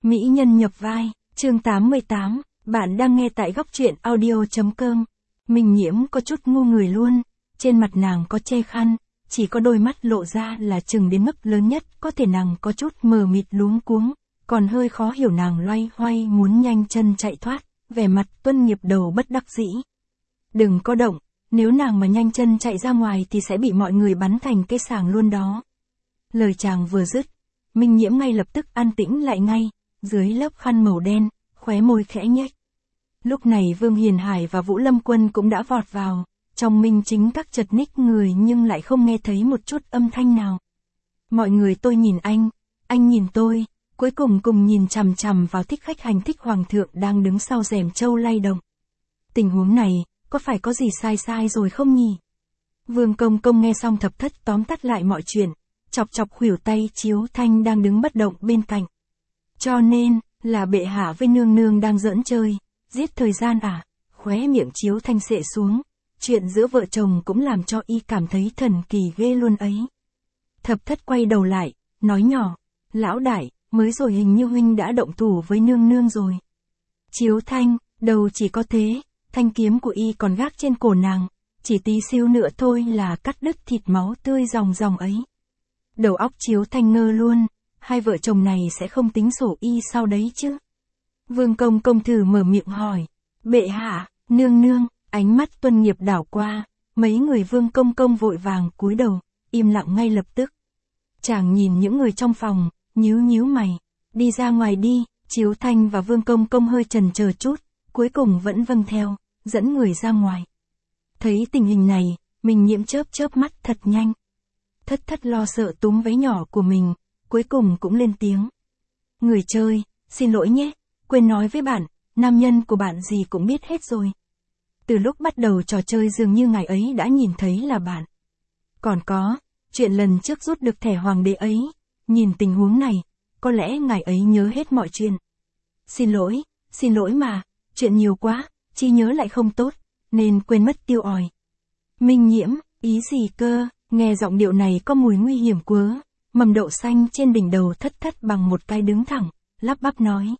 Mỹ nhân nhập vai, chương 88, bạn đang nghe tại góc truyện audio.com. Mình Nhiễm có chút ngu người luôn, trên mặt nàng có che khăn, chỉ có đôi mắt lộ ra là chừng đến mức lớn nhất, có thể nàng có chút mờ mịt luống cuống, còn hơi khó hiểu nàng loay hoay muốn nhanh chân chạy thoát, vẻ mặt Tuân Nghiệp đầu bất đắc dĩ. Đừng có động, nếu nàng mà nhanh chân chạy ra ngoài thì sẽ bị mọi người bắn thành cái sàng luôn đó. Lời chàng vừa dứt, Minh Nhiễm ngay lập tức an tĩnh lại ngay, dưới lớp khăn màu đen, khóe môi khẽ nhếch. Lúc này Vương Hiền Hải và Vũ Lâm Quân cũng đã vọt vào, trong Minh Chính các chật ních người nhưng lại không nghe thấy một chút âm thanh nào. Mọi người tôi nhìn anh nhìn tôi, cuối cùng cùng nhìn chằm chằm vào thích khách hành thích hoàng thượng đang đứng sau rèm châu lay động. Tình huống này, có phải có gì sai rồi không nhỉ? Vương Công Công nghe xong thập thất tóm tắt lại mọi chuyện, chọc chọc khuỷu tay Chiếu Thanh đang đứng bất động bên cạnh. Cho nên, là bệ hạ với nương nương đang giỡn chơi, giết thời gian à? Khóe miệng Chiếu Thanh xệ xuống, chuyện giữa vợ chồng cũng làm cho y cảm thấy thần kỳ ghê luôn ấy. Thập thất quay đầu lại, nói nhỏ, lão đại, mới rồi hình như huynh đã động thủ với nương nương rồi. Chiếu Thanh, đầu chỉ có thế, thanh kiếm của y còn gác trên cổ nàng, chỉ tí xíu nữa thôi là cắt đứt thịt máu tươi ròng ròng ấy. Đầu óc Chiếu Thanh ngơ luôn, hai vợ chồng này sẽ không tính sổ y sau đấy chứ? Vương Công Công thử mở miệng hỏi, bệ hạ, nương nương, ánh mắt Tuân Nghiệp đảo qua, mấy người Vương Công Công vội vàng cúi đầu, im lặng ngay lập tức. Chàng nhìn những người trong phòng, nhíu mày, đi ra ngoài đi. Chiếu Thanh và Vương Công Công hơi chần chờ chút, cuối cùng vẫn vâng theo, dẫn người ra ngoài. Thấy tình hình này, Minh Nhiễm chớp mắt thật nhanh. Thất thất lo sợ túm váy nhỏ của mình, cuối cùng cũng lên tiếng. Người chơi, xin lỗi nhé, quên nói với bạn, nam nhân của bạn gì cũng biết hết rồi. Từ lúc bắt đầu trò chơi dường như ngài ấy đã nhìn thấy là bạn. Còn có, chuyện lần trước rút được thẻ hoàng đế ấy, nhìn tình huống này, có lẽ ngài ấy nhớ hết mọi chuyện. Xin lỗi mà, chuyện nhiều quá, trí nhớ lại không tốt, nên quên mất tiêu òi. Minh Nhiễm, ý gì cơ? Nghe giọng điệu này có mùi nguy hiểm quá. Mầm đậu xanh trên đỉnh đầu thất thất bằng một cái đứng thẳng, lắp bắp nói.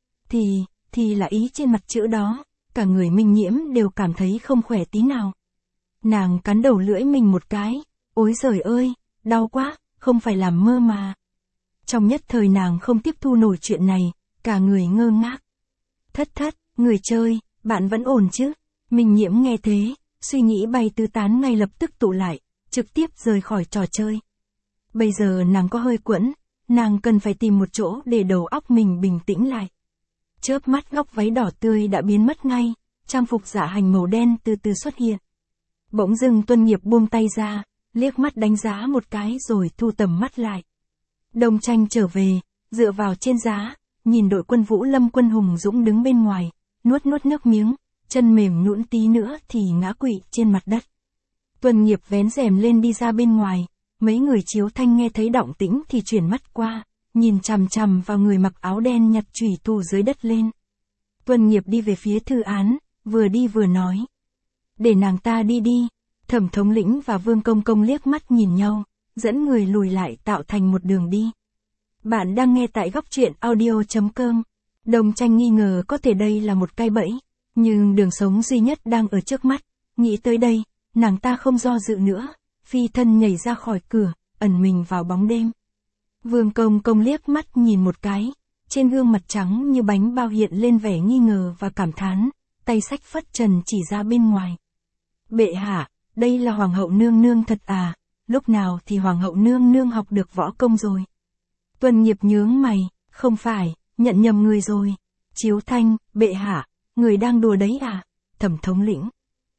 Thì là ý trên mặt chữ đó, cả người Minh Nhiễm đều cảm thấy không khỏe tí nào. Nàng cắn đầu lưỡi mình một cái, ôi giời ơi, đau quá, không phải làm mơ mà. Trong nhất thời nàng không tiếp thu nổi chuyện này, cả người ngơ ngác. Thất thất, người chơi, bạn vẫn ổn chứ? Minh Nhiễm nghe thế, suy nghĩ bay tứ tán ngay lập tức tụ lại, trực tiếp rời khỏi trò chơi. Bây giờ nàng có hơi quẫn, nàng cần phải tìm một chỗ để đầu óc mình bình tĩnh lại. Chớp mắt góc váy đỏ tươi đã biến mất ngay, trang phục dạ hành màu đen từ từ xuất hiện. Bỗng dưng Tuân Nghiệp buông tay ra, liếc mắt đánh giá một cái rồi thu tầm mắt lại. Đông Tranh trở về, dựa vào trên giá, nhìn đội quân Vũ Lâm Quân hùng dũng đứng bên ngoài, nuốt nước miếng, chân mềm nhũn tí nữa thì ngã quỵ trên mặt đất. Tuân Nghiệp vén rèm lên đi ra bên ngoài, mấy người Chiếu Thanh nghe thấy động tĩnh thì chuyển mắt qua, nhìn chằm chằm vào người mặc áo đen nhặt chủy thủ dưới đất lên. Tuân Nghiệp đi về phía thư án, vừa đi vừa nói. Để nàng ta đi đi. Thẩm thống lĩnh và Vương Công Công liếc mắt nhìn nhau, dẫn người lùi lại tạo thành một đường đi. Bạn đang nghe tại góc truyện audio.com. Đông Tranh nghi ngờ có thể đây là một cái bẫy, nhưng đường sống duy nhất đang ở trước mắt. Nghĩ tới đây, nàng ta không do dự nữa, phi thân nhảy ra khỏi cửa, ẩn mình vào bóng đêm. Vương Công Công liếc mắt nhìn một cái, trên gương mặt trắng như bánh bao hiện lên vẻ nghi ngờ và cảm thán, tay xách phất trần chỉ ra bên ngoài. Bệ hạ, đây là Hoàng hậu nương nương thật à, lúc nào thì Hoàng hậu nương nương học được võ công rồi. Tuân Nghiệp nhướng mày, không phải, nhận nhầm người rồi. Chiếu Thanh, bệ hạ, người đang đùa đấy à? Thẩm thống lĩnh,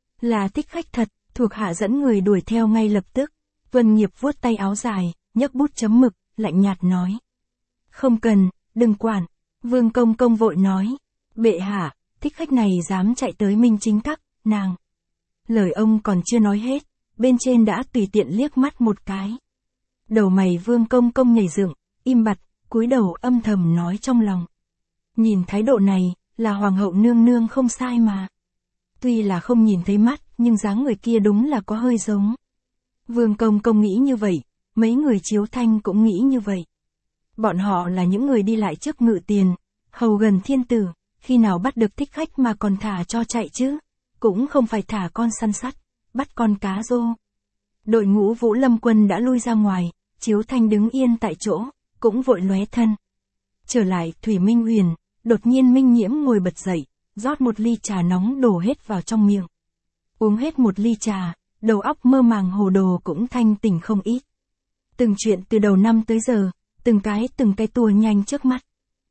là thích khách thật, thuộc hạ dẫn người đuổi theo ngay lập tức. Tuân Nghiệp vuốt tay áo dài, nhấc bút chấm mực, lạnh nhạt nói. Không cần, đừng quản. Vương Công Công vội nói. Bệ hạ, thích khách này dám chạy tới Minh Chính các, nàng. Lời ông còn chưa nói hết, bên trên đã tùy tiện liếc mắt một cái. Đầu mày Vương Công Công nhảy dựng, im bặt, cúi đầu âm thầm nói trong lòng. Nhìn thái độ này, là Hoàng hậu nương nương không sai mà. Tuy là không nhìn thấy mắt, nhưng dáng người kia đúng là có hơi giống. Vương Công Công nghĩ như vậy, mấy người Chiếu Thanh cũng nghĩ như vậy. Bọn họ là những người đi lại trước ngự tiền, hầu gần thiên tử, khi nào bắt được thích khách mà còn thả cho chạy chứ, cũng không phải thả con săn sắt, bắt con cá rô. Đội ngũ Vũ Lâm quân đã lui ra ngoài, Chiếu Thanh đứng yên tại chỗ, cũng vội lóe thân. Trở lại Thủy Minh Huyền, đột nhiên Minh Nhiễm ngồi bật dậy, rót một ly trà nóng đổ hết vào trong miệng. Uống hết một ly trà, đầu óc mơ màng hồ đồ cũng thanh tỉnh không ít. Từng chuyện từ đầu năm tới giờ, từng cái tua nhanh trước mắt.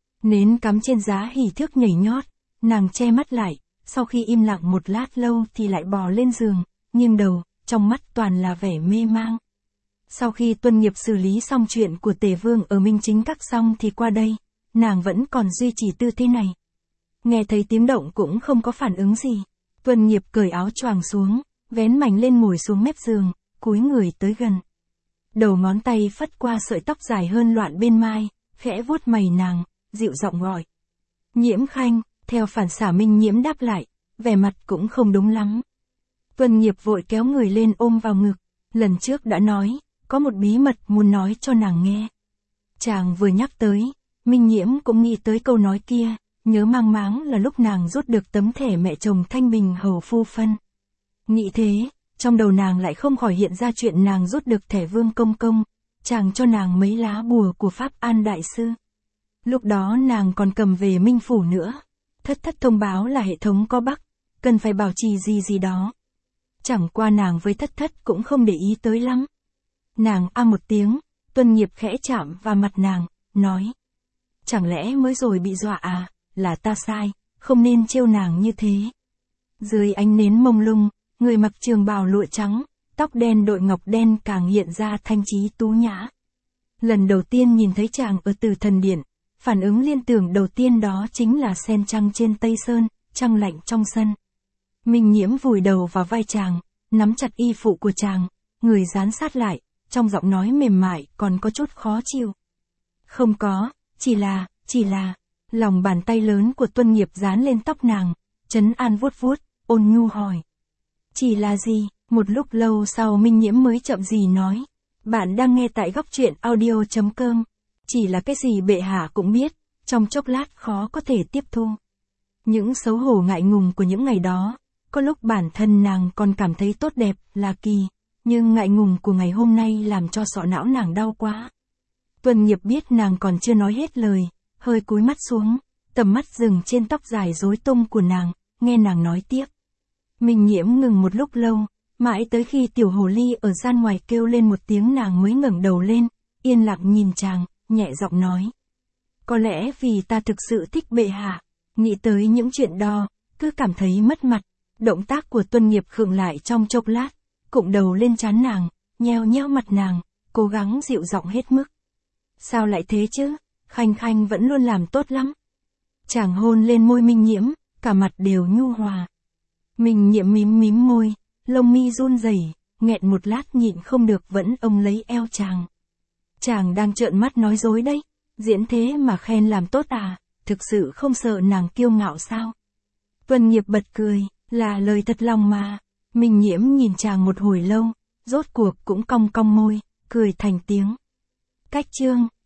Nến cắm trên giá hỉ thước nhảy nhót, nàng che mắt lại, sau khi im lặng một lát lâu thì lại bò lên giường, nghiêng đầu, trong mắt toàn là vẻ mê mang. Sau khi Tuân Nghiệp xử lý xong chuyện của Tề Vương ở Minh Chính Các xong thì qua đây, nàng vẫn còn duy trì tư thế này. Nghe thấy tiếng động cũng không có phản ứng gì. Tuân Nghiệp cởi áo choàng xuống, vén mảnh lên ngồi xuống mép giường, cúi người tới gần. Đầu ngón tay phất qua sợi tóc dài hơn loạn bên mai, khẽ vuốt mày nàng, dịu giọng gọi. Nhiễm Khanh, theo phản xả Minh Nhiễm đáp lại, vẻ mặt cũng không đúng lắm. Tuân Nghiệp vội kéo người lên ôm vào ngực, lần trước đã nói, có một bí mật muốn nói cho nàng nghe. Chàng vừa nhắc tới, Minh Nhiễm cũng nghĩ tới câu nói kia, nhớ mang máng là lúc nàng rút được tấm thẻ mẹ chồng Thanh Bình hầu phu phân. Nghĩ thế, trong đầu nàng lại không khỏi hiện ra chuyện nàng rút được thẻ Vương Công Công, chàng cho nàng mấy lá bùa của Pháp An Đại Sư. Lúc đó nàng còn cầm về Minh Phủ nữa. Thất thông báo là hệ thống có bug, cần phải bảo trì gì đó. Chẳng qua nàng với thất cũng không để ý tới lắm. Nàng một tiếng, Tuân Nghiệp khẽ chạm vào mặt nàng, nói. Chẳng lẽ mới rồi bị dọa à, là ta sai, không nên trêu nàng như thế. Dưới ánh nến mông lung, người mặc trường bào lụa trắng, tóc đen đội ngọc đen càng hiện ra thanh trí tú nhã. Lần đầu tiên nhìn thấy chàng ở Tử Thần Điện, phản ứng liên tưởng đầu tiên đó chính là sen trăng trên Tây Sơn, trăng lạnh trong sân. Minh Nhiễm vùi đầu vào vai chàng, nắm chặt y phụ của chàng, người dán sát lại, trong giọng nói mềm mại còn có chút khó chịu. Không có, chỉ là, lòng bàn tay lớn của Tuân Nghiệp dán lên tóc nàng, trấn an vuốt vuốt, ôn nhu hỏi. Chỉ là gì? Một lúc lâu sau Minh Nhiễm mới chậm gì nói. Bạn đang nghe tại Góc Truyện Audio.com. Chỉ là cái gì bệ hạ cũng biết, trong chốc lát khó có thể tiếp thu. Những xấu hổ ngại ngùng của những ngày đó, có lúc bản thân nàng còn cảm thấy tốt đẹp, là kỳ, nhưng ngại ngùng của ngày hôm nay làm cho sọ não nàng đau quá. Tuân Nghiệp biết nàng còn chưa nói hết lời, hơi cúi mắt xuống, tầm mắt dừng trên tóc dài rối tung của nàng, nghe nàng nói tiếp. Minh Nhiễm ngừng một lúc lâu, mãi tới khi tiểu hồ ly ở gian ngoài kêu lên một tiếng nàng mới ngẩng đầu lên, yên lặng nhìn chàng, nhẹ giọng nói. Có lẽ vì ta thực sự thích bệ hạ, nghĩ tới những chuyện đó, cứ cảm thấy mất mặt. Động tác của Tuân Nghiệp khựng lại trong chốc lát, cụng đầu lên trán nàng, nheo nheo mặt nàng, cố gắng dịu giọng hết mức. Sao lại thế chứ, Khanh vẫn luôn làm tốt lắm. Chàng hôn lên môi Minh Nhiễm, cả mặt đều nhu hòa. Minh Nhiễm mím môi, lông mi run rẩy, nghẹn một lát nhịn không được vẫn ôm lấy eo chàng. Chàng đang trợn mắt nói dối đấy, diễn thế mà khen làm tốt à, thực sự không sợ nàng kiêu ngạo sao? Tuân Nghiệp bật cười, là lời thật lòng mà. Minh Nhiễm nhìn chàng một hồi lâu, rốt cuộc cũng cong môi, cười thành tiếng. Cách chương